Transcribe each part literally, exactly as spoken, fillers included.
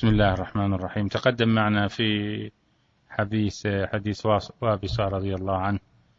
بسم الله الرحمن الرحيم. تقدم معنا في حديث حديث وابصة رضي الله عنه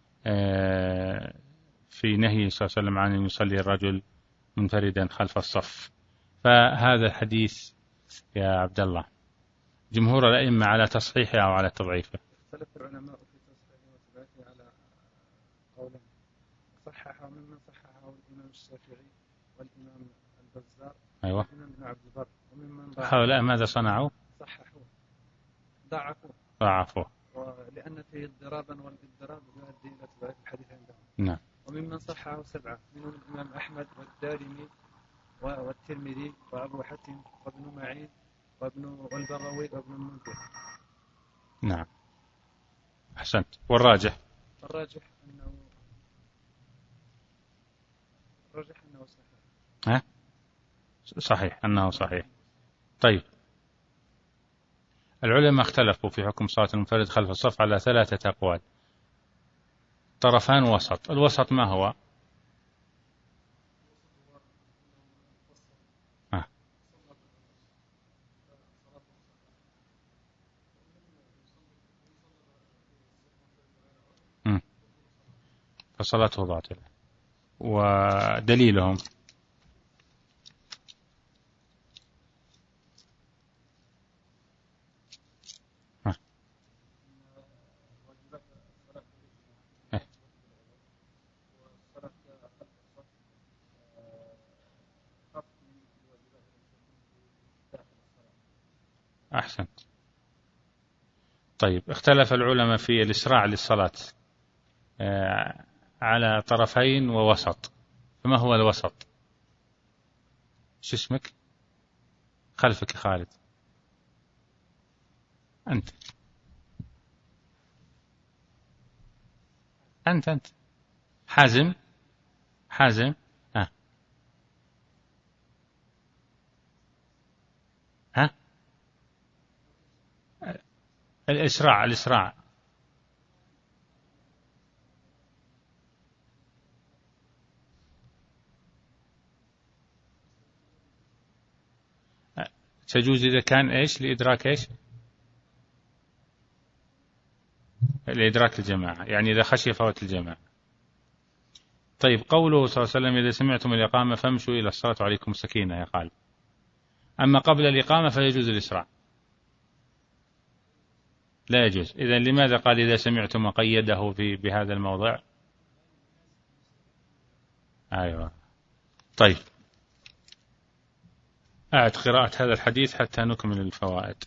في نهي صلى الله عليه وسلم عن أن يصلي الرجل منفردا خلف الصف. فهذا الحديث يا عبد الله جمهور الأئمة على تصحيحه أو على تضعيفه؟ اختلف العلماء في تصحيحه وتضعيفه على قولين، صححه ممن صححه الإمام الشافعي والإمام البزار أيوة. والإمام ابن عبد البر، وممن هؤلاء ماذا صنعوا؟ صححوه ضعفوه ضعفوه لأن فيه اضطرابا، والاضطراب يؤدي إلى تضعيف الحديث عندهم. نعم. وممن صححه سبعة منهم الإمام أحمد والدارمي والترمذي وأبو حاتم وابن معين وابن والبغوي وابن المنذر. نعم أحسنت. والراجح؟ الراجح أنه الراجح أنه صحيح. ها؟ صحيح أنه صحيح. طيب، العلماء اختلفوا في حكم صلاة المنفرد خلف الصف على ثلاثة أقوال، طرفان وسط. الوسط ما هو؟ ها. فصلاته باطلة. ودليلهم؟ ها. أحسنت. طيب، اختلف العلماء في الإسراع للصلاة على طرفين ووسط، فما هو الوسط؟ شو اسمك؟ خلفك خالد. أنت أنت أنت حازم حازم ها ها الإسراع الإسراع تجوز إذا كان إيش لإدراك إيش لإدراك الجماعة، يعني إذا خشي فوت الجماعة. طيب، قوله صلى الله عليه وسلم إذا سمعتم الإقامة فامشوا إلى الصلاة وعليكم السكينة يا خالد. أما قبل الإقامة فيجوز الإسراع، لا يجوز. إذن لماذا قال إذا سمعتم وقيده في بهذا الموضع؟ أيوة. طيب، أعد قراءة هذا الحديث حتى نكمل الفوائد.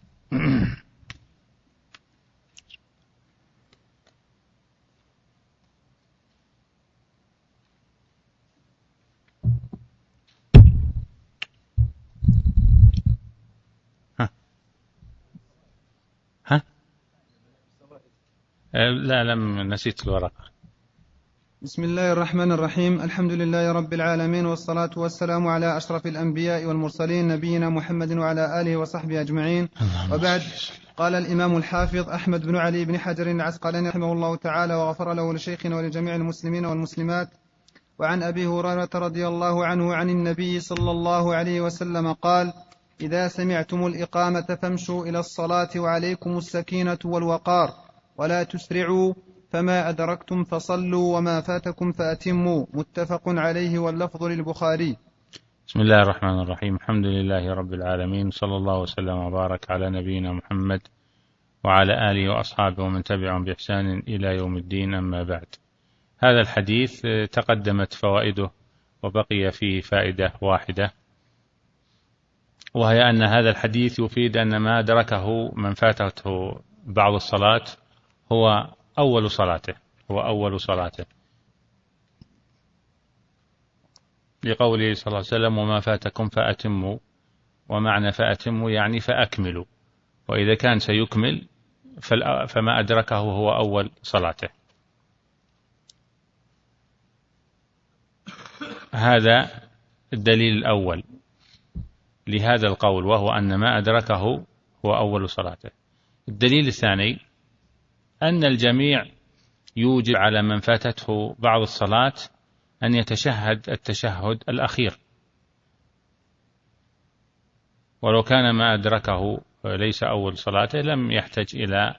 ها ها لا لم نسيت الورقة. بسم الله الرحمن الرحيم. الحمد لله رب العالمين، والصلاة والسلام على أشرف الأنبياء والمرسلين نبينا محمد وعلى آله وصحبه أجمعين، وبعد. قال الإمام الحافظ أحمد بن علي بن حجر العسقلاني رحمه الله تعالى وغفر له ولشيخنا ولجميع المسلمين والمسلمات: وعن أبي هريرة رضي الله عنه عن النبي صلى الله عليه وسلم قال: إذا سمعتم الإقامة فامشوا إلى الصلاة وعليكم السكينة والوقار ولا تسرعوا، فما أدركتم فصلوا وما فاتكم فأتموا. متفق عليه واللفظ للبخاري. بسم الله الرحمن الرحيم. الحمد لله رب العالمين، صلى الله وسلم وبارك على نبينا محمد وعلى آله وأصحابه ومن تبعهم بإحسان إلى يوم الدين، أما بعد. هذا الحديث تقدمت فوائده وبقي فيه فائدة واحدة، وهي أن هذا الحديث يفيد أن ما أدركه من فاتته بعض الصلاة هو أول صلاته هو أول صلاته لقوله صلى الله عليه وسلم: وما فاتكم فأتموا. ومعنى فأتموا يعني فأكملوا، وإذا كان سيكمل فما أدركه هو أول صلاته. هذا الدليل الأول لهذا القول، وهو أن ما أدركه هو أول صلاته. الدليل الثاني أن الجميع يوجب على من فاتته بعض الصلاة أن يتشهد التشهد الأخير، ولو كان ما أدركه ليس أول صلاته لم يحتج إلى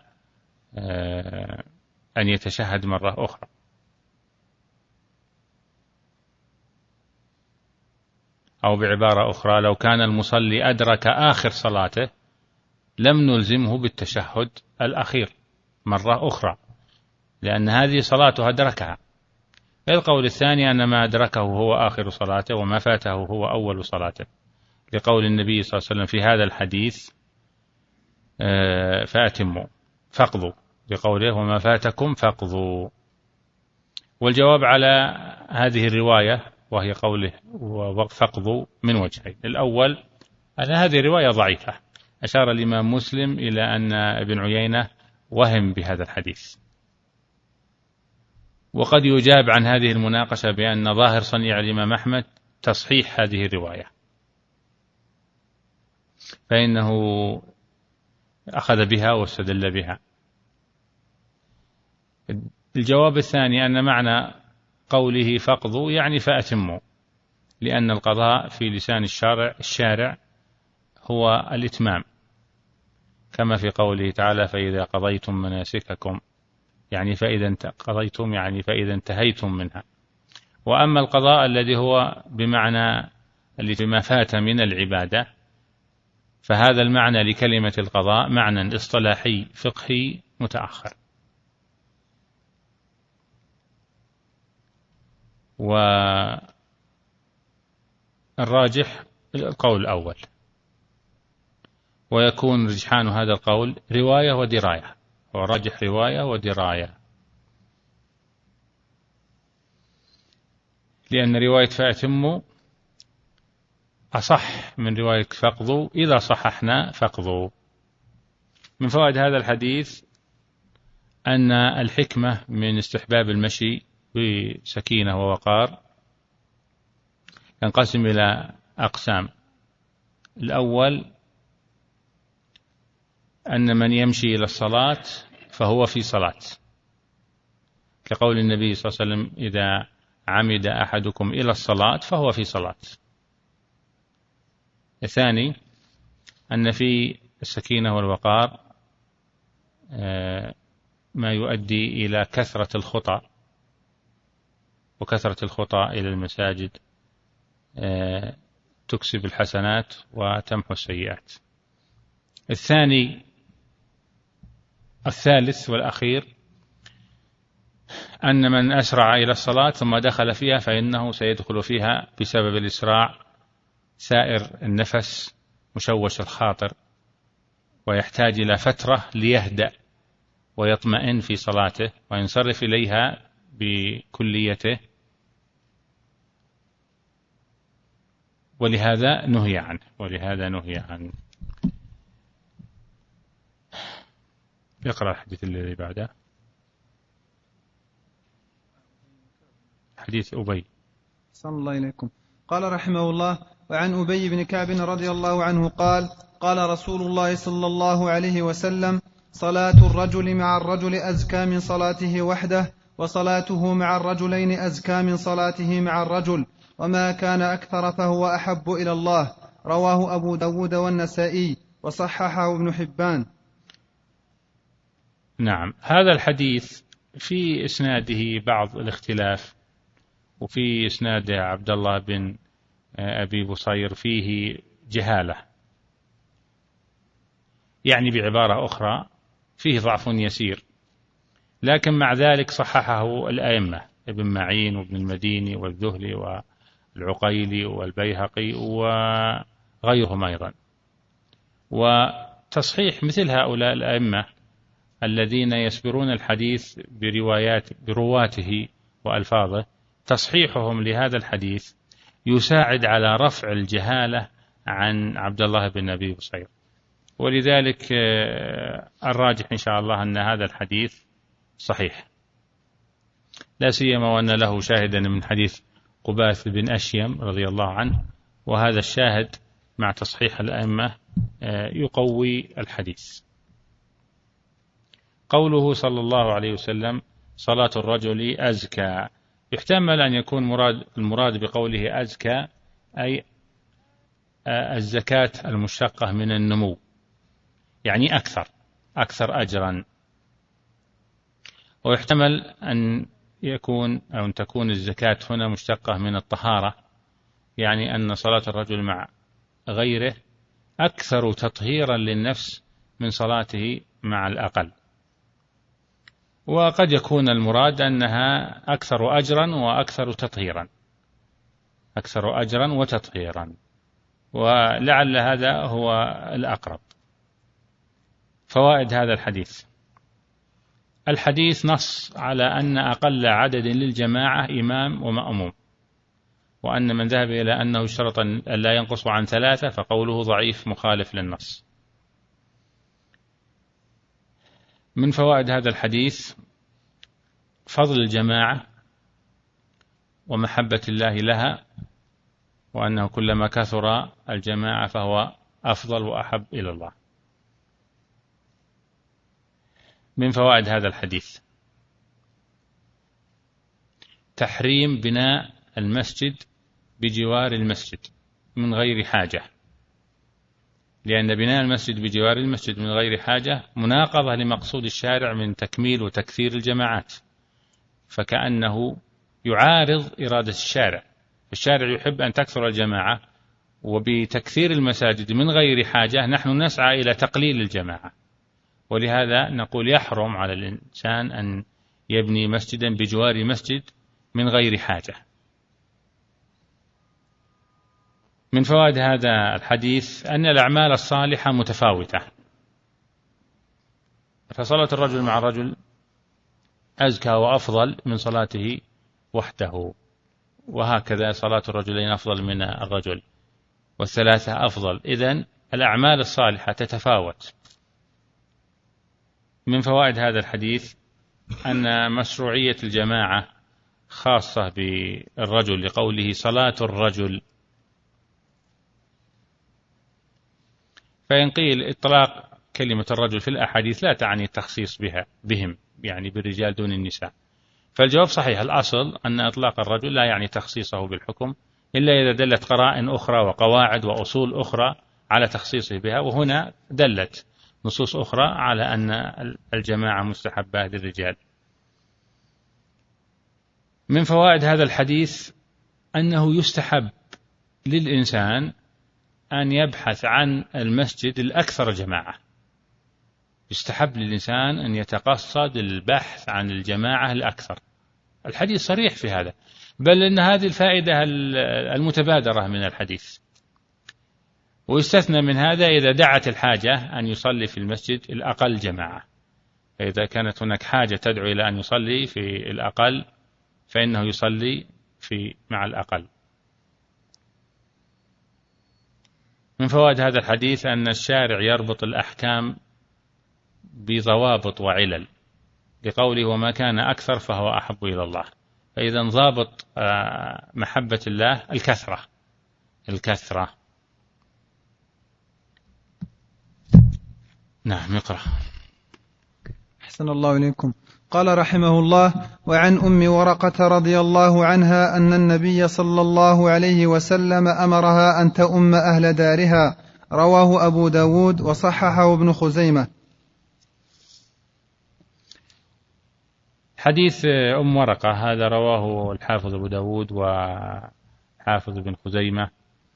أن يتشهد مرة أخرى. أو بعبارة أخرى، لو كان المصلي أدرك آخر صلاته لم نلزمه بالتشهد الأخير مرة أخرى، لأن هذه صلاته أدركها. القول الثاني أن ما أدركه هو آخر صلاته وما فاته هو أول صلاته، لقول النبي صلى الله عليه وسلم في هذا الحديث فأتموا فاقضوا، لقوله وما فاتكم فاقضوا. والجواب على هذه الرواية وهي قوله فاقضوا من وجهين. الأول أن هذه الرواية ضعيفة، أشار الإمام مسلم إلى أن ابن عيينة وهم بهذا الحديث. وقد يجاب عن هذه المناقشة بأن ظاهر صنيع الإمام أحمد تصحيح هذه الرواية، فإنه أخذ بها واستدل بها. الجواب الثاني أن معنى قوله فاقضوا يعني فأتموا، لأن القضاء في لسان الشارع, الشارع هو الإتمام، كما في قوله تعالى فإذا قضيتم مناسككم، يعني فإذا قضيتم يعني فإذا انتهيتم منها. وأما القضاء الذي هو بمعنى الذي ما فات من العبادة، فهذا المعنى لكلمة القضاء معنى اصطلاحي فقهي متأخر. والراجح القول الأول، ويكون رجحان هذا القول رواية ودراية، وراجح رواية ودراية، لأن رواية فأتموا أصح من رواية فاقضوا إذا صححنا فاقضوا. من فوائد هذا الحديث أن الحكمة من استحباب المشي بسكينة ووقار ينقسم إلى أقسام. الأول أن من يمشي إلى الصلاة فهو في صلاة، كقول النبي صلى الله عليه وسلم إذا عمد أحدكم إلى الصلاة فهو في صلاة. الثاني أن في السكينة والوقار ما يؤدي إلى كثرة الخطى، وكثرة الخطى إلى المساجد تكسب الحسنات وتمحو السيئات. الثاني الثالث والأخير أن من أسرع إلى الصلاة ثم دخل فيها فإنه سيدخل فيها بسبب الإسراع سائر النفس مشوش الخاطر، ويحتاج إلى فترة ليهدأ ويطمئن في صلاته وينصرف إليها بكليته، ولهذا نهي عنه ولهذا نهي عنه اقرأ الحديث الذي بعده، حديث أبي. صلى الله إليكم. قال رحمه الله: وعن أبي بن كعب رضي الله عنه قال: قال رسول الله صلى الله عليه وسلم: صلاة الرجل مع الرجل أزكى من صلاته وحده، وصلاته مع الرجلين أزكى من صلاته مع الرجل، وما كان أكثر فهو أحب إلى الله. رواه أبو داود والنسائي وصححه ابن حبان. نعم، هذا الحديث في إسناده بعض الاختلاف، وفي إسناد عبد الله بن أبي بصير فيه جهالة، يعني بعبارة أخرى فيه ضعف يسير، لكن مع ذلك صححه الأئمة ابن معين وابن المديني والذهلي والعقيلي والبيهقي وغيرهم أيضا. وتصحيح مثل هؤلاء الأئمة الذين يسبرون الحديث بروايات برواته وألفاظه، تصحيحهم لهذا الحديث يساعد على رفع الجهالة عن عبد الله بن أبي بصير. ولذلك الراجح إن شاء الله أن هذا الحديث صحيح، لا سيما وأن له شاهدا من حديث قباث بن أشيم رضي الله عنه، وهذا الشاهد مع تصحيح الأئمة يقوي الحديث. قوله صلى الله عليه وسلم صلاة الرجل أزكى، يحتمل أن يكون مراد المراد بقوله أزكى أي الزكاة المشتقة من النمو، يعني أكثر أكثر أجرا. ويحتمل أن يكون أو أن تكون الزكاة هنا مشتقة من الطهارة، يعني أن صلاة الرجل مع غيره أكثر تطهيرا للنفس من صلاته مع الأقل. وقد يكون المراد أنها أكثر أجرا وأكثر تطهيرا، أكثر أجرا وتطهيرا، ولعل هذا هو الأقرب. فوائد هذا الحديث: الحديث نص على أن أقل عدد للجماعة إمام ومأموم، وأن من ذهب إلى أنه اشترط أن لا ينقص عن ثلاثة فقوله ضعيف مخالف للنص. من فوائد هذا الحديث فضل الجماعة ومحبة الله لها، وأنه كلما كثر الجماعة فهو أفضل وأحب إلى الله. من فوائد هذا الحديث تحريم بناء المسجد بجوار المسجد من غير حاجة، لأن بناء المسجد بجوار المسجد من غير حاجة مناقضة لمقصود الشارع من تكميل وتكثير الجماعات، فكأنه يعارض إرادة الشارع. الشارع يحب أن تكثر الجماعة، وبتكثير المساجد من غير حاجة نحن نسعى إلى تقليل الجماعة، ولهذا نقول يحرم على الإنسان أن يبني مسجدا بجوار مسجد من غير حاجة. من فوائد هذا الحديث أن الأعمال الصالحة متفاوتة، فصلاة الرجل مع الرجل أزكى وأفضل من صلاته وحده، وهكذا صلاة الرجلين أفضل من الرجل، والثلاثة أفضل. إذن الأعمال الصالحة تتفاوت. من فوائد هذا الحديث أن مشروعية الجماعة خاصة بالرجل لقوله صلاة الرجل، فإن قيل إطلاق كلمة الرجل في الأحاديث لا تعني التخصيص بها بهم، يعني بالرجال دون النساء، فالجواب صحيح. الأصل أن إطلاق الرجل لا يعني تخصيصه بالحكم إلا إذا دلت قرائن أخرى وقواعد وأصول أخرى على تخصيصه بها، وهنا دلت نصوص أخرى على أن الجماعة مستحبة للرجال. من فوائد هذا الحديث أنه يستحب للإنسان أن يبحث عن المسجد الأكثر جماعة، يستحب للإنسان أن يتقصد البحث عن الجماعة الأكثر. الحديث صريح في هذا، بل إن هذه الفائدة المتبادرة من الحديث. ويستثنى من هذا إذا دعت الحاجة أن يصلي في المسجد الأقل جماعة، فإذا كانت هناك حاجة تدعو إلى أن يصلي في الأقل فإنه يصلي في مع الأقل. من فوائد هذا الحديث أن الشارع يربط الأحكام بضوابط وعلل، لقوله وما كان أكثر فهو أحب إلى الله، فإذا ضابط محبة الله الكثرة الكثرة نعم اقرأ. أحسن الله إليكم. قال رحمه الله: وعن أم ورقة رضي الله عنها أن النبي صلى الله عليه وسلم أمرها أن تؤم أهل دارها. رواه أبو داود وصححه ابن خزيمة. حديث أم ورقة هذا رواه الحافظ أبو داود وحافظ ابن خزيمة،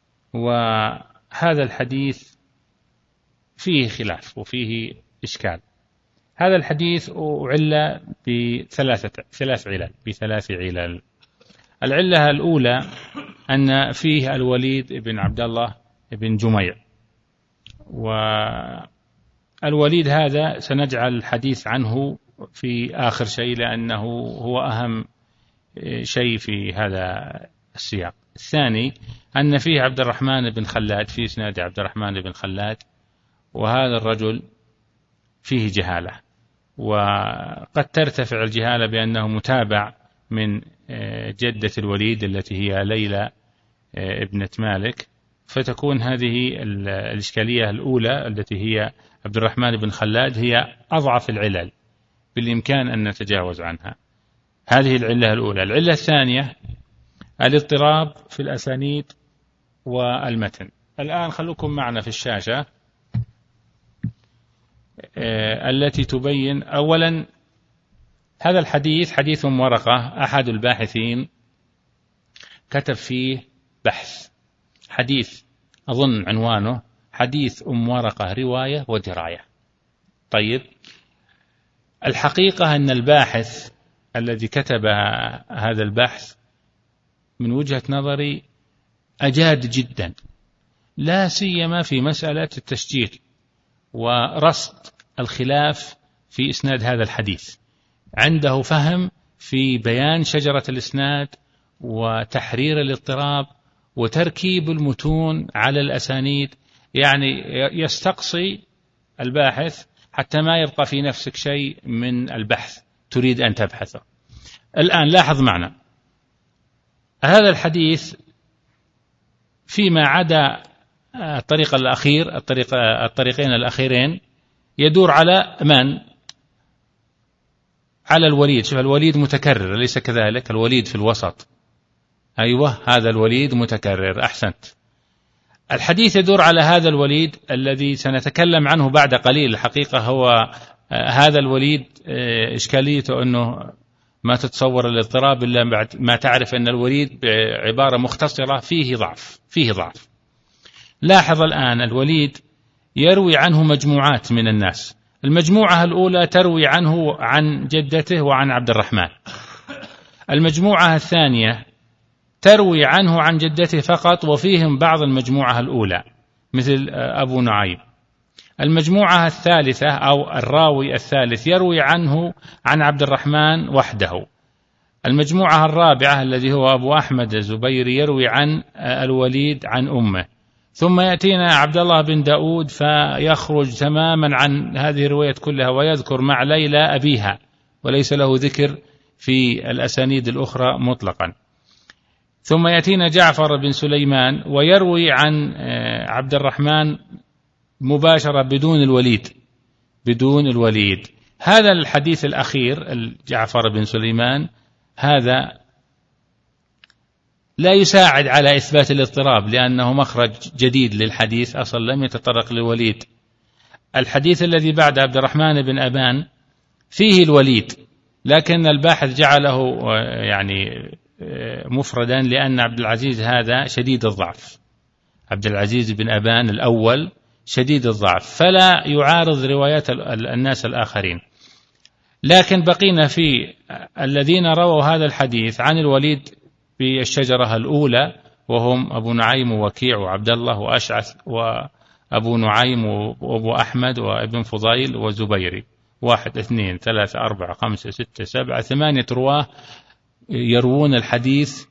وهذا الحديث فيه خلاف وفيه إشكال. هذا الحديث أعل بثلاثة ثلاث علل بثلاث علل. العلة الأولى أن فيه الوليد بن عبد الله بن جميع، والوليد هذا سنجعل الحديث عنه في آخر شيء لأنه هو أهم شيء في هذا السياق. الثاني أن فيه عبد الرحمن بن خلاد، في إسناد عبد الرحمن بن خلاد، وهذا الرجل فيه جهالة، وقد ترتفع الجهالة بأنه متابع من جدة الوليد التي هي ليلى ابنة مالك، فتكون هذه الإشكالية الأولى التي هي عبد الرحمن بن خلاد هي أضعف العلل بالإمكان أن نتجاوز عنها. هذه العلة الأولى. العلة الثانية الاضطراب في الأسانيد والمتن. الآن خلوكم معنا في الشاشة التي تبين أولا هذا الحديث حديث أم ورقة، أحد الباحثين كتب فيه بحث، حديث أظن عنوانه حديث أم ورقة رواية ودراية. طيب، الحقيقة أن الباحث الذي كتب هذا البحث من وجهة نظري أجاد جدا، لا سيما في مسألة التسجيل ورصد الخلاف في إسناد هذا الحديث. عنده فهم في بيان شجرة الإسناد وتحرير الاضطراب وتركيب المتون على الأسانيد، يعني يستقصي الباحث حتى ما يبقى في نفسك شيء من البحث تريد أن تبحثه. الآن لاحظ معنا هذا الحديث فيما عدا الطريق الأخير، الطريق الطريقين الأخيرين يدور على من؟ على الوليد. شوف الوليد متكرر أليس كذلك؟ الوليد في الوسط، أيوة هذا الوليد متكرر، أحسنت. الحديث يدور على هذا الوليد الذي سنتكلم عنه بعد قليل. الحقيقة هو هذا الوليد إشكاليته أنه ما تتصور الاضطراب إلا بعد ما تعرف أن الوليد بعبارة مختصرة فيه ضعف، فيه ضعف. لاحظ الآن الوليد يروي عنه مجموعات من الناس، المجموعة الأولى تروي عنه عن جدته وعن عبد الرحمن، المجموعة الثانية تروي عنه عن جدته فقط وفيهم بعض المجموعة الأولى مثل أبو نعيم، المجموعة الثالثة أو الراوي الثالث يروي عنه عن عبد الرحمن وحده، المجموعة الرابعة الذي هو أبو أحمد الزبيري يروي عن الوليد عن أمه، ثم يأتينا عبد الله بن داود فيخرج تماما عن هذه الرواية كلها ويذكر مع ليلى أبيها وليس له ذكر في الأسانيد الأخرى مطلقا، ثم يأتينا جعفر بن سليمان ويروي عن عبد الرحمن مباشرة بدون الوليد، بدون الوليد. هذا الحديث الأخير جعفر بن سليمان هذا لا يساعد على إثبات الاضطراب لأنه مخرج جديد للحديث، أصلا لم يتطرق للوليد. الحديث الذي بعد عبد الرحمن بن أبان فيه الوليد، لكن الباحث جعله يعني مفردا لأن عبد العزيز هذا شديد الضعف، عبد العزيز بن أبان الأول شديد الضعف فلا يعارض روايات الناس الآخرين. لكن بقينا في الذين رووا هذا الحديث عن الوليد بالشجرة الأولى وهم أبو نعيم ووكيع وعبد الله وأشعث وأبو نعيم وأبو أحمد وابن فضيل وزبيري، واحد اثنين ثلاثة أربعة خمسة ستة سبعة ثمانية رواه يروون الحديث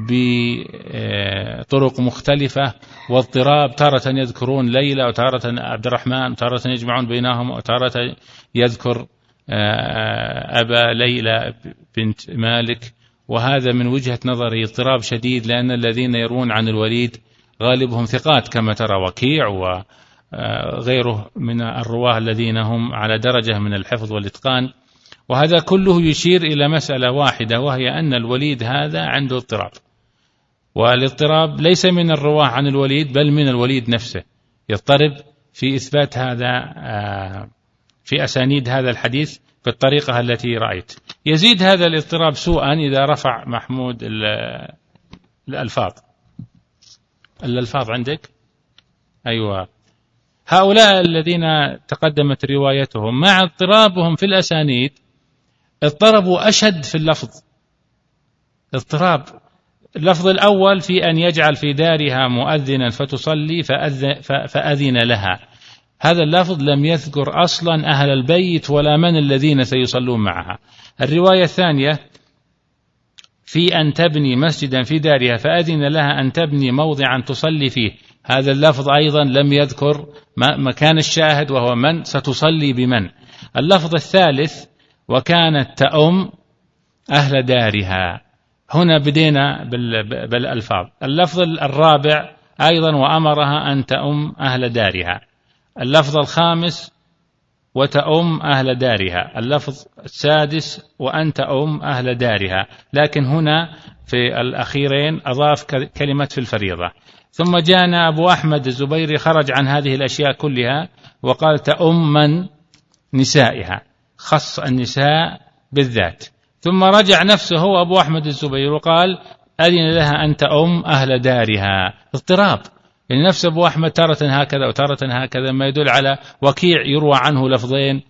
بطرق مختلفة واضطراب، تارة يذكرون ليلى وتارة عبد الرحمن وتارة يجمعون بينهم وتارة يذكر أبا ليلى بنت مالك، وهذا من وجهة نظري اضطراب شديد لأن الذين يروون عن الوليد غالبهم ثقات كما ترى وكيع وغيره من الرواه الذين هم على درجة من الحفظ والإتقان، وهذا كله يشير إلى مسألة واحدة وهي أن الوليد هذا عنده اضطراب، والاضطراب ليس من الرواه عن الوليد بل من الوليد نفسه، يضطرب في إثبات هذا في أسانيد هذا الحديث بالطريقة التي رأيت. يزيد هذا الاضطراب سوءا إذا رفع محمود الألفاظ. الألفاظ عندك؟ أيوة، هؤلاء الذين تقدمت روايتهم مع اضطرابهم في الأسانيد اضطربوا أشد في اللفظ، اضطراب اللفظ الأول في أن يجعل في دارها مؤذنا فتصلي فأذن لها، هذا اللفظ لم يذكر أصلا أهل البيت ولا من الذين سيصلون معها. الرواية الثانية في أن تبني مسجدا في دارها فأذن لها أن تبني موضعا تصلي فيه، هذا اللفظ أيضا لم يذكر مكان الشاهد وهو من ستصلي بمن. اللفظ الثالث وكانت تأم أهل دارها، هنا بدينا بالألفاظ. اللفظ الرابع أيضا وأمرها أن تأم أهل دارها. اللفظ الخامس وتأم أهل دارها. اللفظ السادس وأن تأم أهل دارها، لكن هنا في الأخيرين أضاف كلمة في الفريضة. ثم جاءنا أبو أحمد الزبيري خرج عن هذه الأشياء كلها وقال تأم من نسائها، خص النساء بالذات. ثم رجع نفسه هو أبو أحمد الزبير وقال أذن لها أنت أم أهل دارها. اضطراب، يعني نفس أبو أحمد تارة هكذا وتارة هكذا، ما يدل على وكيع يروى عنه لفظين،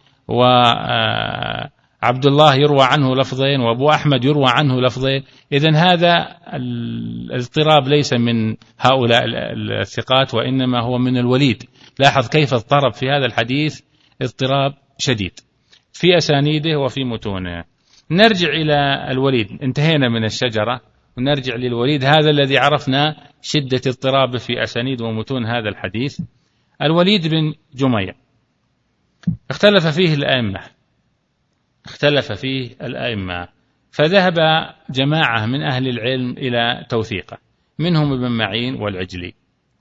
وعبد الله يروى عنه لفظين، وأبو أحمد يروى عنه لفظين. إذن هذا الاضطراب ليس من هؤلاء الثقات، وإنما هو من الوليد. لاحظ كيف اضطرب في هذا الحديث اضطراب شديد في أسانيده وفي متونه. نرجع إلى الوليد، انتهينا من الشجرة ونرجع للوليد، هذا الذي عرفنا شدة اضطرابه في أسانيد ومتون هذا الحديث. الوليد بن جميع اختلف فيه الأئمة اختلف فيه الأئمة فذهب جماعة من أهل العلم إلى توثيقه، منهم ابن معين والعجلي،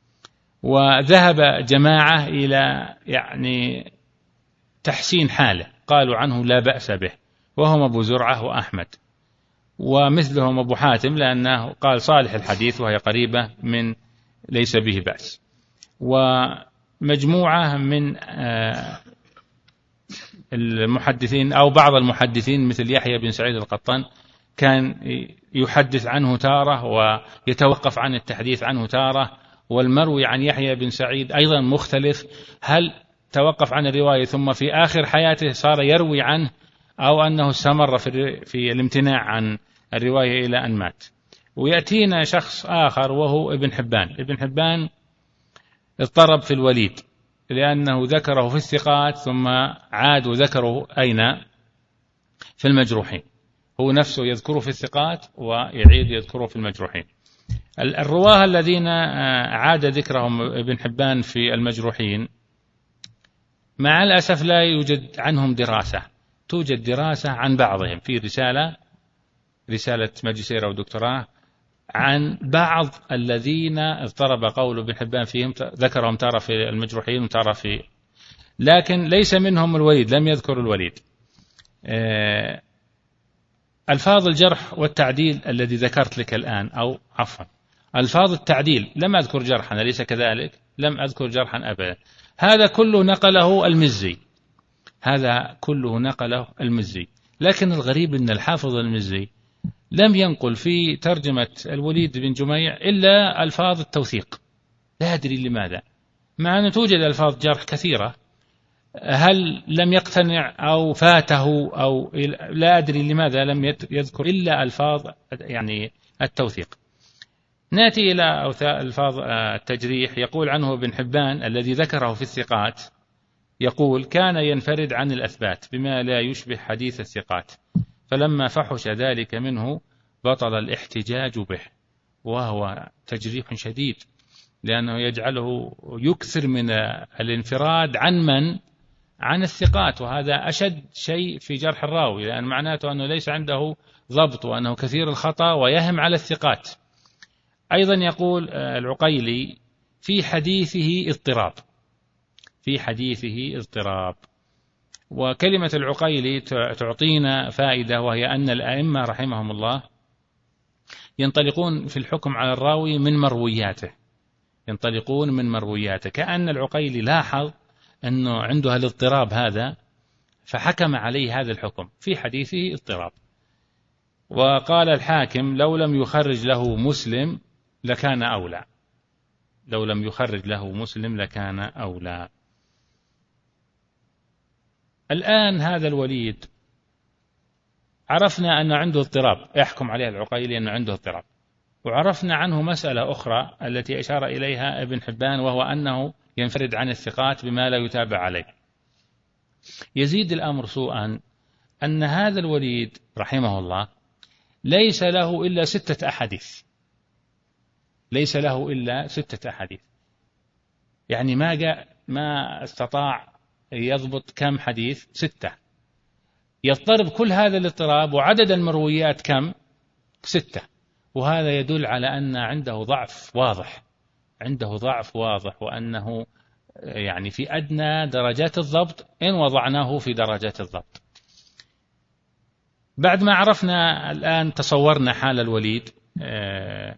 وذهب جماعة إلى يعني تحسين حاله، قالوا عنه لا بأس به، وهم أبو زرعة وأحمد، ومثلهم أبو حاتم لأنه قال صالح الحديث وهي قريبة من ليس به بأس. ومجموعة من المحدثين أو بعض المحدثين مثل يحيى بن سعيد القطان كان يحدث عنه تارة ويتوقف عن التحديث عنه تارة، والمروي عن يحيى بن سعيد أيضا مختلف، هل توقف عن الرواية ثم في آخر حياته صار يروي عنه، أو أنه استمر في الامتناع عن الرواية إلى أن مات. ويأتينا شخص آخر وهو ابن حبان. ابن حبان اضطرب في الوليد لأنه ذكره في الثقات ثم عاد وذكره أين؟ في المجروحين. هو نفسه يذكره في الثقات ويعيد يذكره في المجروحين. الرواه الذين عاد ذكرهم ابن حبان في المجروحين مع الأسف لا يوجد عنهم دراسة، توجد دراسة عن بعضهم في رسالة رسالة ماجستير أو دكتوراه عن بعض الذين اضطرب قول ابن حبان فيهم، ذكرهم تارة في المجروحين وتارة في، لكن ليس منهم الوليد، لم يذكر الوليد. ألفاظ الجرح والتعديل الذي ذكرت لك الآن، أو عفوا ألفاظ التعديل لم أذكر جرحا، أليس كذلك؟ لم أذكر جرحا أبدا. هذا كله نقله المزي، هذا كله نقله المزي. لكن الغريب أن الحافظ المزي لم ينقل في ترجمة الوليد بن جميع إلا ألفاظ التوثيق، لا أدري لماذا، مع أن توجد ألفاظ جرح كثيرة. هل لم يقتنع أو فاته أو لا أدري لماذا لم يذكر إلا ألفاظ يعني التوثيق. نأتي إلى ألفاظ التجريح. يقول عنه ابن حبان الذي ذكره في الثقات، يقول كان ينفرد عن الأثبات بما لا يشبه حديث الثقات، فلما فحش ذلك منه بطل الاحتجاج به. وهو تجريح شديد لأنه يجعله يكثر من الانفراد عن من؟ عن الثقات، وهذا أشد شيء في جرح الراوي، لأن معناته أنه ليس عنده ضبط وأنه كثير الخطأ ويهم على الثقات. أيضا يقول العقيلي في حديثه اضطراب، في حديثه اضطراب. وكلمة العقيلي تعطينا فائدة، وهي أن الأئمة رحمهم الله ينطلقون في الحكم على الراوي من مروياته، ينطلقون من مروياته، كأن العقيلي لاحظ أنه عنده الاضطراب هذا فحكم عليه هذا الحكم في حديثه اضطراب. وقال الحاكم لو لم يخرج له مسلم لكان أولى، لو لم يخرج له مسلم لكان أولى. الآن هذا الوليد عرفنا أنه عنده اضطراب، يحكم عليه العقيلي أنه عنده اضطراب. وعرفنا عنه مسألة أخرى التي أشار إليها ابن حبان، وهو أنه ينفرد عن الثقات بما لا يتابع عليه. يزيد الأمر سوءا أن هذا الوليد رحمه الله ليس له إلا ستة أحاديث، ليس له إلا ستة أحاديث، يعني ما جاء ما استطاع يضبط كم حديث؟ ستة. يضطرب كل هذا الاضطراب وعدد المرويات كم؟ ستة. وهذا يدل على أن عنده ضعف واضح، عنده ضعف واضح، وأنه يعني في أدنى درجات الضبط إن وضعناه في درجات الضبط. بعد ما عرفنا الآن تصورنا حال الوليد، آه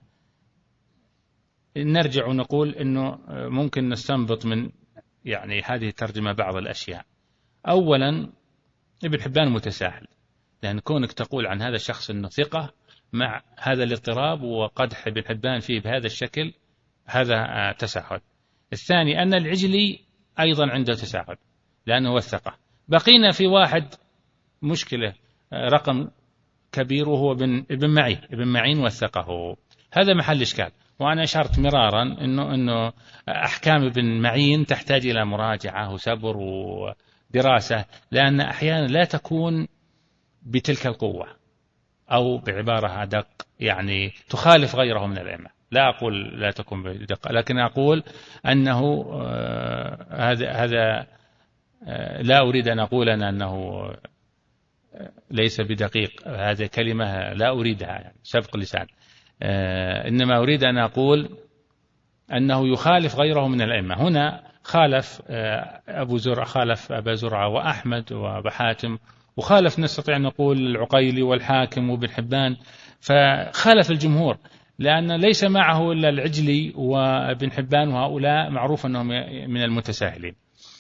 نرجع ونقول إنه ممكن نستنبط من يعني هذه الترجمة بعض الأشياء. أولا ابن حبان متساهل، لأن كونك تقول عن هذا الشخص أنه ثقة مع هذا الاضطراب وقدح ابن حبان فيه بهذا الشكل، هذا تساهل. الثاني أن العجلي أيضا عنده تساهل لأنه وثقه. بقينا في واحد مشكلة رقم كبير وهو ابن معين، ابن معين وثقه، هذا محل إشكال. وأنا أشرت مرارا إنه إنه أحكام ابن معين تحتاج إلى مراجعة وسبر ودراسة، لأن أحيانا لا تكون بتلك القوة، أو بعبارة أدق يعني تخالف غيره من الأئمة. لا أقول لا تكون بدقة، لكن أقول أنه هذا هذا لا أريد أن أقول أنا أنه ليس بدقيق، هذه كلمة لا أريدها يعني سبق لسان، إنما أريد أن أقول أنه يخالف غيره من الأئمة. هنا خالف أبو زرع، خالف أبا زرعة وأحمد وأبا حاتم، وخالف نستطيع أن نقول العقيلي والحاكم وابن حبان، فخالف الجمهور، لأن ليس معه إلا العجلي وابن حبان، وهؤلاء معروف أنهم من المتساهلين.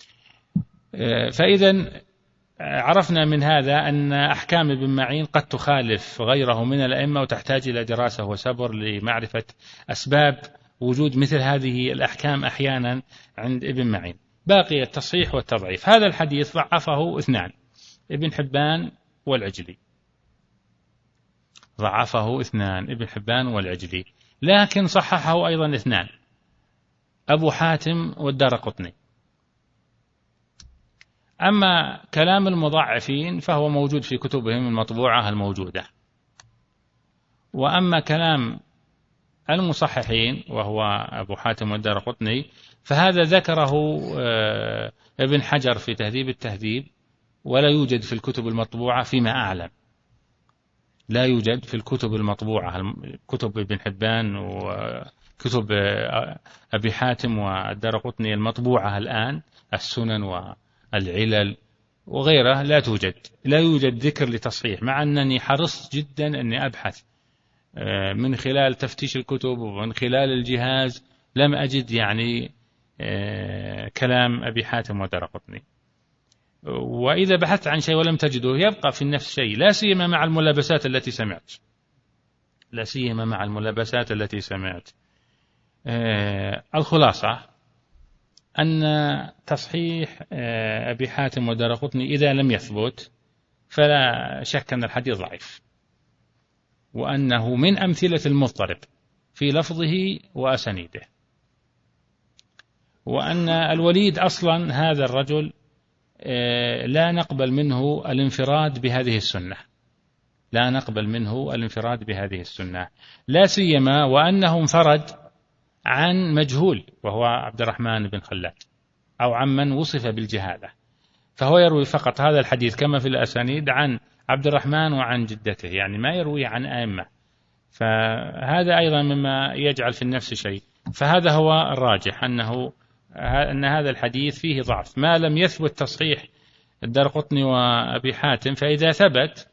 فإذا عرفنا من هذا أن أحكام ابن معين قد تخالف غيره من الأئمة، وتحتاج إلى دراسة وسبر لمعرفة أسباب وجود مثل هذه الأحكام أحيانا عند ابن معين. باقي التصحيح والتضعيف. هذا الحديث ضعفه اثنان، ابن حبان والعجلي، ضعفه اثنان ابن حبان والعجلي، لكن صححه أيضا اثنان، أبو حاتم والدارقطني. أما كلام المضاعفين فهو موجود في كتبهم المطبوعة الموجودة، وأما كلام المصححين وهو أبو حاتم والدارقطني فهذا ذكره ابن حجر في تهذيب التهذيب، ولا يوجد في الكتب المطبوعة فيما أعلم، لا يوجد في الكتب المطبوعة، كتب ابن حبان وكتب أبي حاتم والدارقطني المطبوعة الآن، السنن والعلل وغيرها، لا توجد لا يوجد ذكر لتصحيح، مع أنني حرصت جدا أني أبحث من خلال تفتيش الكتب ومن خلال الجهاز، لم أجد يعني كلام أبي حاتم ودارقطني. وإذا بحثت عن شيء ولم تجده يبقى في النفس شيء، لا سيما مع الملابسات التي سمعت لا سيما مع الملابسات التي سمعت. الخلاصة أن تصحيح أبي حاتم ودارقطني إذا لم يثبت فلا شك أن الحديث ضعيف، وأنه من أمثلة المضطرب في لفظه وأسانيده، وأن الوليد أصلا هذا الرجل لا نقبل منه الانفراد بهذه السنة لا نقبل منه الانفراد بهذه السنة لا سيما وأنه انفرد عن مجهول وهو عبد الرحمن بن خلاد، أو عمن وصف بالجهالة، فهو يروي فقط هذا الحديث كما في الأسانيد عن عبد الرحمن وعن جدته، يعني ما يروي عن أئمة، فهذا أيضا مما يجعل في النفس شيء. فهذا هو الراجح، أنه أن هذا الحديث فيه ضعف ما لم يثبت تصحيح الدارقطني وأبي حاتم. فإذا ثبت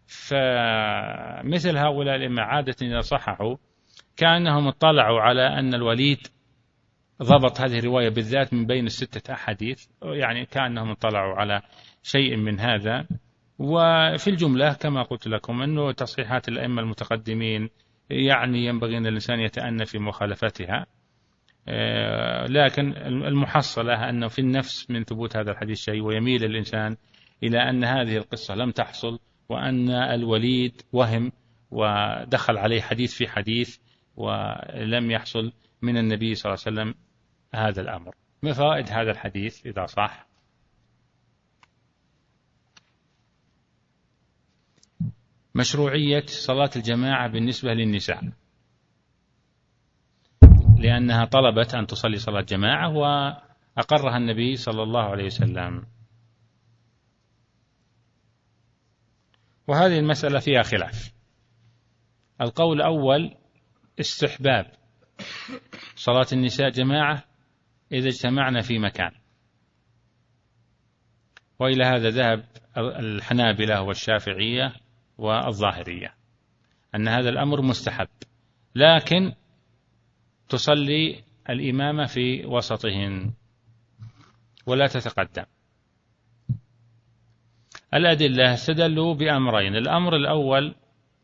فمثل هؤلاء الأئمة عادة إذا صححوا كأنهم اطلعوا على أن الوليد ضبط هذه الرواية بالذات من بين الستة أحاديث، يعني كأنهم اطلعوا على شيء من هذا. وفي الجملة كما قلت لكم أنه تصحيحات الأئمة المتقدمين يعني ينبغي أن الإنسان يتأنى في مخالفتها، لكن المحصلة أنه في النفس من ثبوت هذا الحديث شيء، ويميل الإنسان إلى أن هذه القصة لم تحصل، وأن الوليد وهم ودخل عليه حديث في حديث ولم يحصل من النبي صلى الله عليه وسلم هذا الأمر. ما فائدة هذا الحديث إذا صح؟ مشروعية صلاة الجماعة بالنسبة للنساء، لأنها طلبت أن تصلي صلاة جماعة وأقرها النبي صلى الله عليه وسلم. وهذه المسألة فيها خلاف. القول الأول استحباب صلاة النساء جماعة إذا اجتمعنا في مكان، وإلى هذا ذهب الحنابلة والشافعية والظاهرية أن هذا الأمر مستحب، لكن تصلي الإمامة في وسطهن ولا تتقدم. الأدلة استدلوا بأمرين. الأمر الأول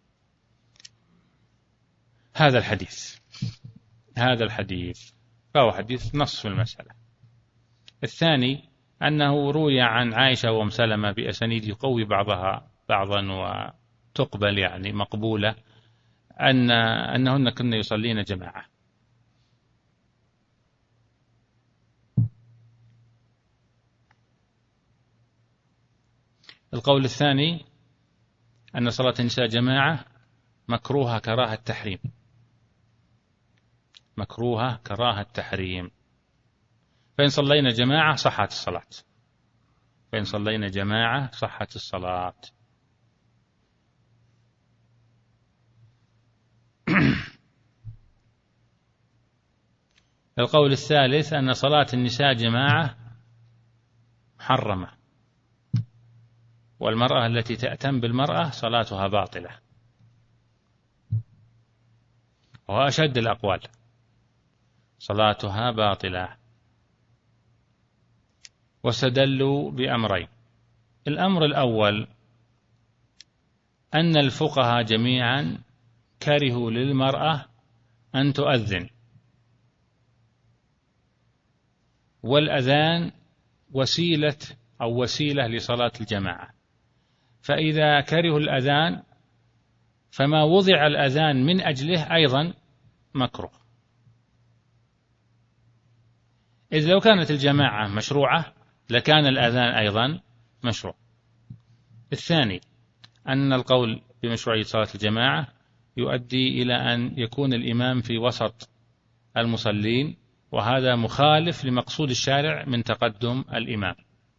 هذا الحديث هذا الحديث فهو حديث نص في المسألة. الثاني أنه روي عن عائشة وأم سلمة بأسانيد يقوي بعضها بعضا وتقبل يعني مقبولة أن أنهن كن يصلين جماعة. القول الثاني أن صلاة النساء جماعة مكروهة كراهة التحريم مكروهة كراهة التحريم فإن صلينا جماعة صحت الصلاة فإن صلينا جماعة صحت الصلاة. القول الثالث أن صلاة النساء جماعة محرمة، والمرأة التي تأتم بالمرأة صلاتها باطلة، وهو أشد الأقوال، صلاتها باطلة. واستدلوا بأمرين. الأمر الأول أن الفقهاء جميعا كرهوا للمرأة أن تؤذن، والأذان وسيلة أو وسيلة لصلاة الجماعة، فإذا كرهوا الأذان فما وضع الأذان من أجله أيضا مكروه، إذ لو كانت الجماعة مشروعة لكان الأذان أيضا مشروع. الثاني أن القول بمشروعية صلاة الجماعة يؤدي إلى أن يكون الإمام في وسط المصلين، وهذا مخالف لمقصود الشارع من تقدم الإمام.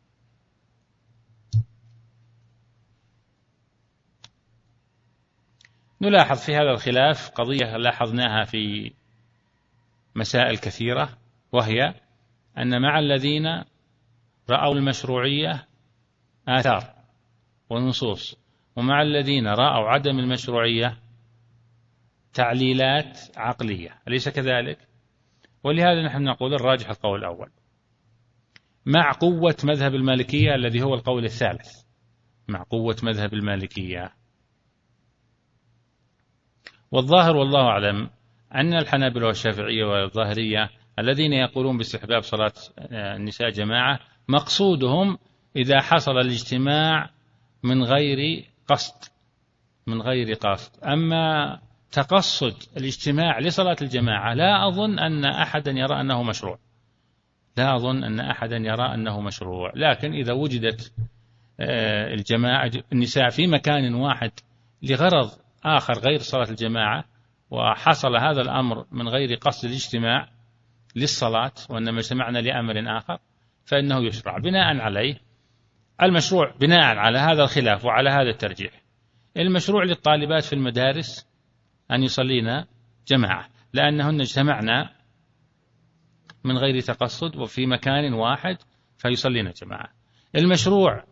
نلاحظ في هذا الخلاف قضية لاحظناها في مسائل كثيرة، وهي أن مع الذين رأوا المشروعية آثار ونصوص، ومع الذين رأوا عدم المشروعية تعليلات عقلية، أليس كذلك؟ ولهذا نحن نقول الراجح القول الأول مع قوة مذهب المالكية الذي هو القول الثالث، مع قوة مذهب المالكية. والظاهر والله أعلم أن الحنابلة والشافعية والظاهرية الذين يقولون باستحباب صلاة النساء جماعة مقصودهم إذا حصل الاجتماع من غير قصد من غير قصد أما تقصد الاجتماع لصلاة الجماعة لا أظن أن أحدا يرى أنه مشروع لا أظن أن أحدا يرى أنه مشروع لكن إذا وجدت الجماعة النساء في مكان واحد لغرض آخر غير صلاة الجماعة، وحصل هذا الأمر من غير قصد الاجتماع للصلاة وإنما اجتمعنا لأمر آخر، فإنه يشرع. بناء عليه المشروع بناء على هذا الخلاف وعلى هذا الترجيح، المشروع للطالبات في المدارس أن يصلين جماعة لأنهن اجتمعنا من غير تقصد وفي مكان واحد فيصلين جماعة. المشروع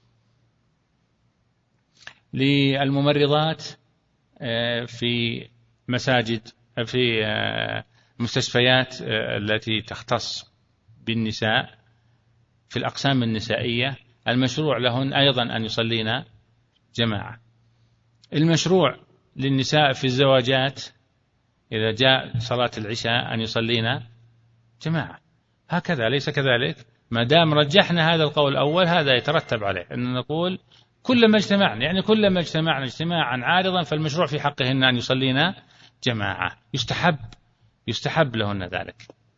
للممرضات في مساجد في مستشفيات التي تختص بالنساء في الأقسام النسائية، المشروع لهن أيضا أن يصلين جماعة. المشروع للنساء في الزواجات إذا جاء صلاة العشاء أن يصلين جماعة، هكذا ليس كذلك؟ ما دام رجحنا هذا القول الأول هذا يترتب عليه أن نقول كلما اجتمعنا يعني كلما اجتمعنا اجتماعا عارضا فالمشروع في حقهن أن يصلين جماعة، يستحب يستحب لهن ذلك.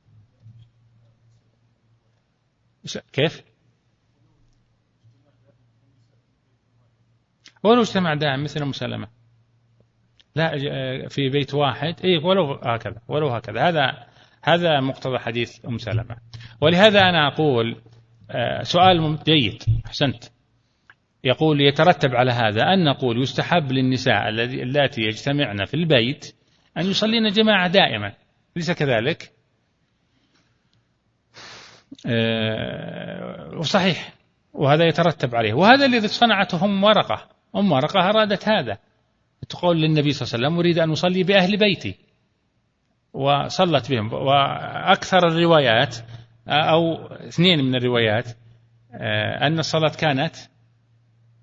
كيف؟ ولو اجتمع دائم مثل أم سلمة لا في بيت واحد إيه ولو هكذا ولو هكذا هذا هذا مقتضى حديث أم سلمة. ولهذا أنا أقول سؤال جيد أحسنت، يقول يترتب على هذا أن نقول يستحب للنساء اللاتي يجتمعن في البيت أن يصلين جماعة دائما، ليس كذلك؟ أه وصحيح، وهذا يترتب عليه، وهذا الذي صنعته أم ورقة. أم ورقة أرادت هذا، تقول للنبي صلى الله عليه وسلم أريد أن أصلي بأهل بيتي، وصلت بهم. وأكثر الروايات أو اثنين من الروايات أن الصلاة كانت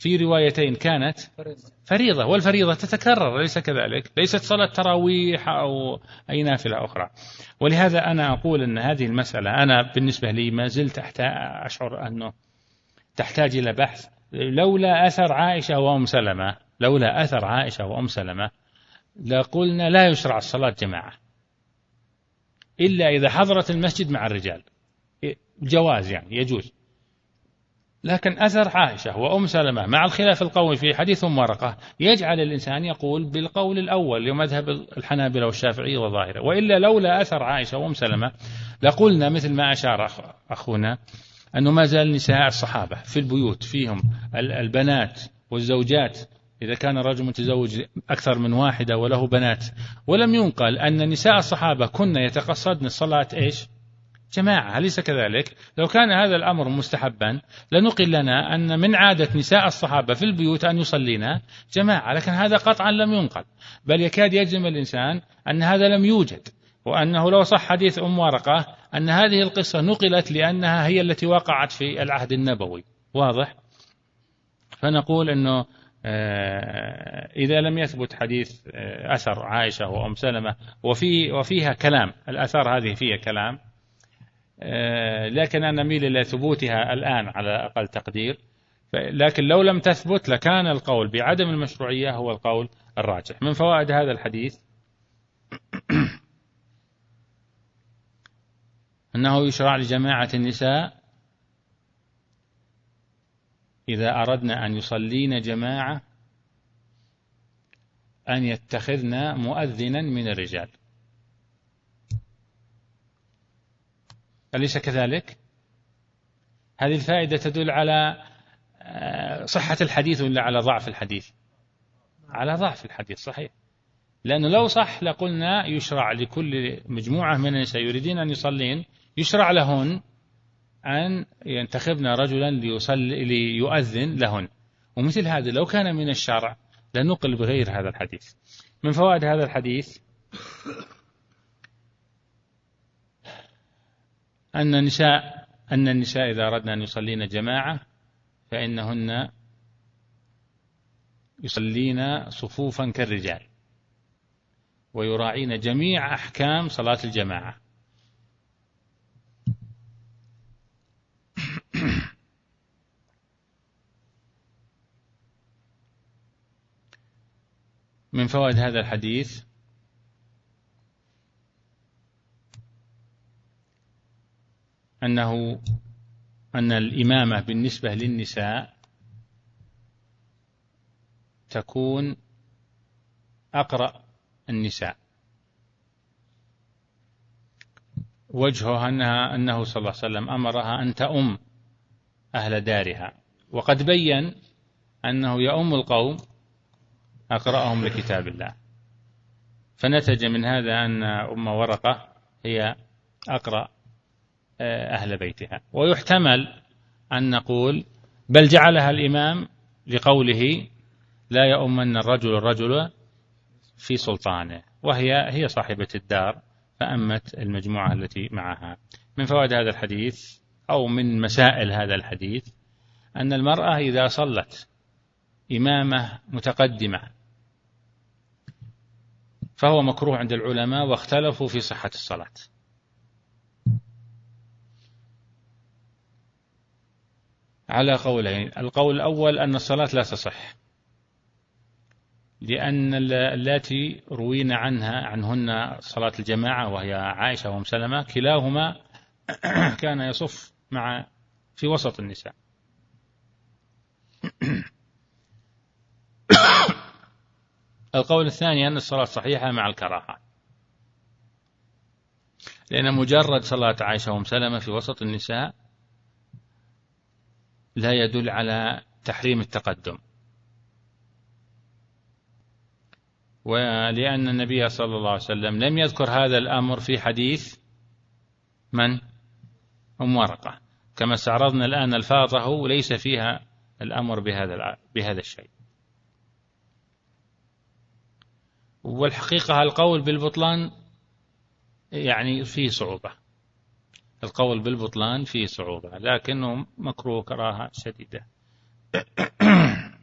في روايتين كانت فريضة، والفريضة تتكرر أليس كذلك؟ ليست صلاة تراويح أو أي نافلة أخرى. ولهذا أنا أقول أن هذه المسألة أنا بالنسبة لي ما زلت أشعر أنه تحتاج إلى بحث. لولا أثر عائشة وأم سلمة لولا أثر عائشة وأم سلمة لقلنا لا يشرع الصلاة جماعة إلا إذا حضرت المسجد مع الرجال، جواز يعني يجوز. لكن أثر عائشة وأم سلمة مع الخلاف القوي في حديث أم ورقة يجعل الإنسان يقول بالقول الأول لمذهب الحنابلة والشافعية وظاهرة. وإلا لولا أثر عائشة وأم سلمة لقلنا مثل ما أشار أخونا أنه ما زال نساء الصحابة في البيوت فيهم البنات والزوجات إذا كان الرجل متزوج أكثر من واحدة وله بنات. ولم ينقل أن نساء الصحابة كن يتقصدن الصلاة إيش؟ جماعة، أليس كذلك؟ لو كان هذا الأمر مستحبا لنقل لنا أن من عادة نساء الصحابة في البيوت أن يصلينا جماعة، لكن هذا قطعا لم ينقل، بل يكاد يجزم الإنسان أن هذا لم يوجد، وأنه لو صح حديث أم ورقة أن هذه القصة نقلت لأنها هي التي وقعت في العهد النبوي. واضح؟ فنقول أنه إذا لم يثبت حديث أثر عائشة وأم سلمة وفي وفيها كلام، الأثار هذه فيها كلام، لكن أنا أميل إلى ثبوتها الآن على أقل تقدير. لكن لو لم تثبت لكان القول بعدم المشروعية هو القول الراجح. من فوائد هذا الحديث أنه يشرع لجماعة النساء إذا أردنا أن يصلين جماعة أن يتخذن مؤذنا من الرجال، أليس كذلك؟ هذه الفائدة تدل على صحة الحديث ولا على ضعف الحديث؟ على ضعف الحديث، صحيح. لأنه لو صح لقلنا يشرع لكل مجموعة من النساء يريدين أن يصلين يشرع لهن أن ينتخبن رجلا ليصلي ليؤذن لهن. ومثل هذا لو كان من الشرع لنقل بغير هذا الحديث. من فوائد هذا الحديث أن النساء أن النساء إذا أردنا أن يصلين جماعة فإنهن يصلين صفوفا كالرجال ويراعين جميع أحكام صلاة الجماعة. من فوائد هذا الحديث أنه أن الإمامة بالنسبة للنساء تكون أقرأ النساء، وجهها أنها أنه صلى الله عليه وسلم أمرها أن تؤم أهل دارها، وقد بين أنه يؤم القوم أقرأهم لكتاب الله، فنتج من هذا أن أم ورقة هي أقرأ أهل بيتها. ويحتمل أن نقول بل جعلها الإمام لقوله لا يؤمن الرجل الرجل في سلطانه، وهي هي صاحبة الدار فأمت المجموعة التي معها. من فوائد هذا الحديث أو من مسائل هذا الحديث أن المرأة إذا صلت إمامة متقدمة فهو مكروه عند العلماء واختلفوا في صحة الصلاة. على قولين، القول الأول أن الصلاة لا تصح، لأن التي روينا عنها عنهن صلاة الجماعة وهي عائشة وأم سلمة كلاهما كان يصف مع في وسط النساء. القول الثاني أن الصلاة صحيحة مع الكراهة، لأن مجرد صلاة عائشة وأم سلمة في وسط النساء لا يدل على تحريم التقدم، ولأن النبي صلى الله عليه وسلم لم يذكر هذا الأمر في حديث من؟ أم ورقة، كما استعرضنا الآن ألفاظه ليس فيها الأمر بهذا بهذا الشيء. والحقيقة القول بالبطلان يعني فيه صعوبة، القول بالبطلان فيه صعوبة، لكنه مكروه كراهة شديدة.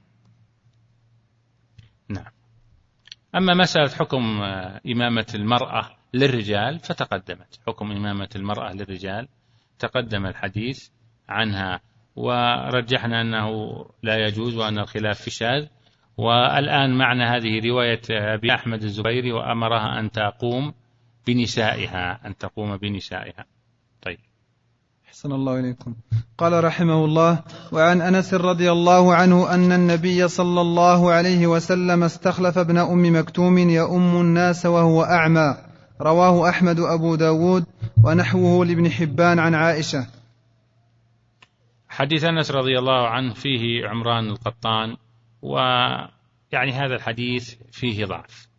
نعم. أما مسألة حكم إمامة المرأة للرجال فتقدمت، حكم إمامة المرأة للرجال تقدم الحديث عنها، ورجحنا أنه لا يجوز وأن الخلاف في شاذ. والآن معنى هذه رواية أبي أحمد الزبيري وأمرها أن تقوم بنسائها، أن تقوم بنسائها. طيب. أحسن الله إليكم. قال رحمه الله: وعن أنس رضي الله عنه أن النبي صلى الله عليه وسلم استخلف ابن أم مكتوم يؤم الناس وهو أعمى. رواه أحمد أبو داود ونحوه لابن حبان عن عائشة. حديث أنس رضي الله عنه فيه عمران القطان، ويعني هذا الحديث فيه ضعف،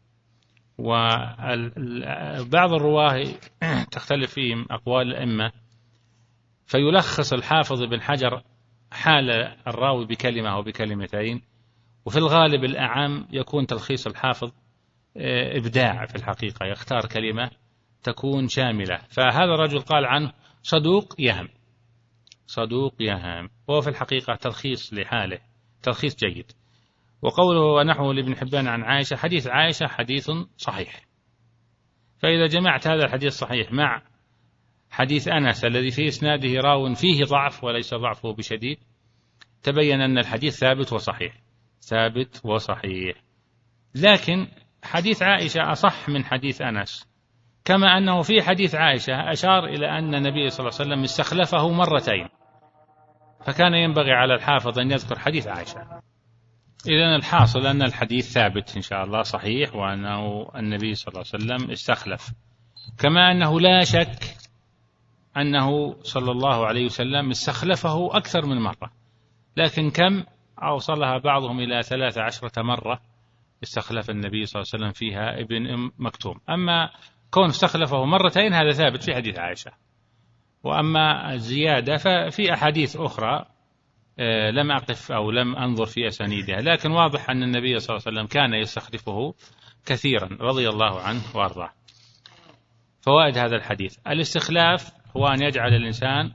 وبعض الرواه تختلف فيهم أقوال الأئمة، فيلخص الحافظ بن حجر حال الراوي بكلمة أو بكلمتين، وفي الغالب الأعم يكون تلخيص الحافظ إبداع في الحقيقة، يختار كلمة تكون شاملة. فهذا الرجل قال عنه صدوق يهم، صدوق يهم، وهو في الحقيقة تلخيص لحاله، تلخيص جيد. وقوله ونحوه لابن حبان عن عائشة، حديث عائشة حديث صحيح، فإذا جمعت هذا الحديث صحيح مع حديث أنس الذي في إسناده راو فيه ضعف وليس ضعفه بشديد، تبين أن الحديث ثابت وصحيح، ثابت وصحيح. لكن حديث عائشة أصح من حديث أنس، كما أنه في حديث عائشة أشار إلى أن النبي صلى الله عليه وسلم استخلفه مرتين، فكان ينبغي على الحافظ أن يذكر حديث عائشة. إذن الحاصل أن الحديث ثابت إن شاء الله صحيح، وأنه النبي صلى الله عليه وسلم استخلف، كما أنه لا شك أنه صلى الله عليه وسلم استخلفه أكثر من مرة، لكن كم أوصلها بعضهم إلى ثلاث عشرة مرة استخلف النبي صلى الله عليه وسلم فيها ابن أم مكتوم. أما كون استخلفه مرتين هذا ثابت في حديث عائشة، وأما الزيادة ففي أحاديث أخرى لم أقف أو لم أنظر في أسانيدها، لكن واضح أن النبي صلى الله عليه وسلم كان يستخلفه كثيرا رضي الله عنه وأرضاه. فوائد هذا الحديث: الاستخلاف هو أن يجعل الإنسان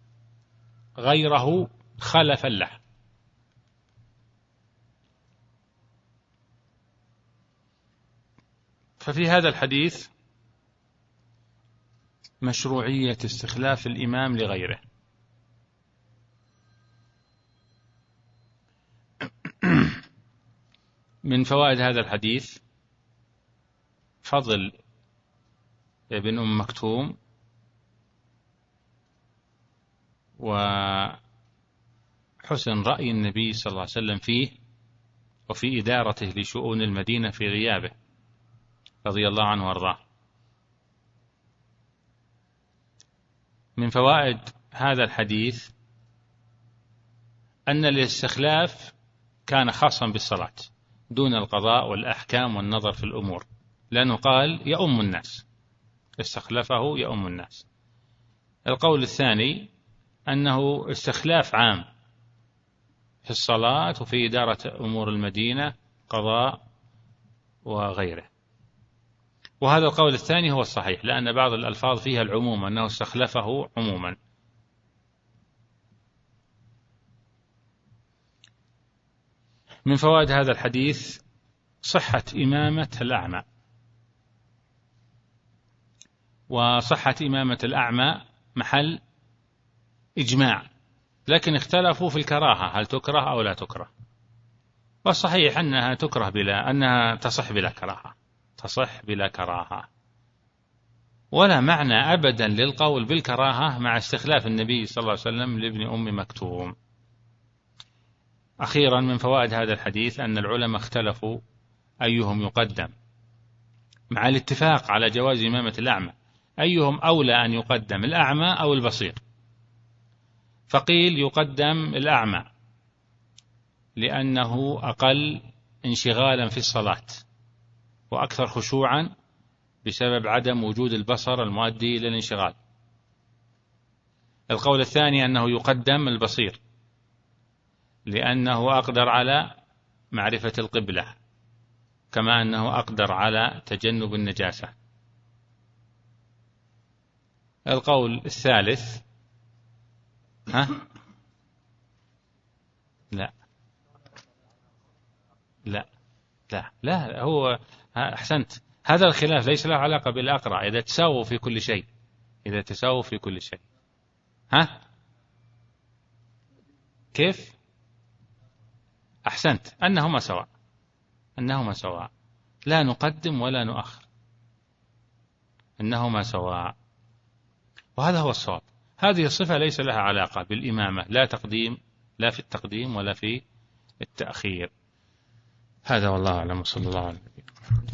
غيره خلفا له، ففي هذا الحديث مشروعية استخلاف الإمام لغيره. من فوائد هذا الحديث فضل ابن أم مكتوم وحسن رأي النبي صلى الله عليه وسلم فيه وفي إدارته لشؤون المدينة في غيابه رضي الله عنه وارضاه. من فوائد هذا الحديث أن الاستخلاف كان خاصا بالصلاة دون القضاء والأحكام والنظر في الأمور، لأنه قال يؤم الناس، استخلفه يؤم الناس. القول الثاني أنه استخلاف عام في الصلاة وفي إدارة أمور المدينة، قضاء وغيره. وهذا القول الثاني هو الصحيح، لأن بعض الألفاظ فيها العموم، أنه استخلفه عموما. من فوائد هذا الحديث صحة إمامة الأعمى، وصحة إمامة الأعمى محل إجماع، لكن اختلفوا في الكراهة، هل تكره أو لا تكره. والصحيح أنها تكره بلا أنها تصح بلا كراهة، تصح بلا كراهة، ولا معنى أبدا للقول بالكراهة مع استخلاف النبي صلى الله عليه وسلم لابن أم مكتوم. أخيرا من فوائد هذا الحديث أن العلماء اختلفوا أيهم يقدم، مع الاتفاق على جواز إمامة الأعمى، أيهم أولى أن يقدم، الأعمى أو البصير؟ فقيل يقدم الأعمى لأنه أقل انشغالا في الصلاة وأكثر خشوعا بسبب عدم وجود البصر المؤدي إلى الانشغال. القول الثاني أنه يقدم البصير لأنه أقدر على معرفة القبلة، كما أنه أقدر على تجنب النجاسة. القول الثالث ها؟ لا لا لا لا هو أحسنت، هذا الخلاف ليس له علاقة بالأقرع إذا تساووا في كل شيء، إذا تساووا في كل شيء. ها كيف؟ أحسنت، أنهما سواء، أنهما سواء، لا نقدم ولا نؤخر، أنهما سواء، وهذا هو الصواب. هذه الصفة ليس لها علاقة بالإمامة، لا تقديم، لا في التقديم ولا في التأخير. هذا والله أعلم، صلى الله عليه وسلم.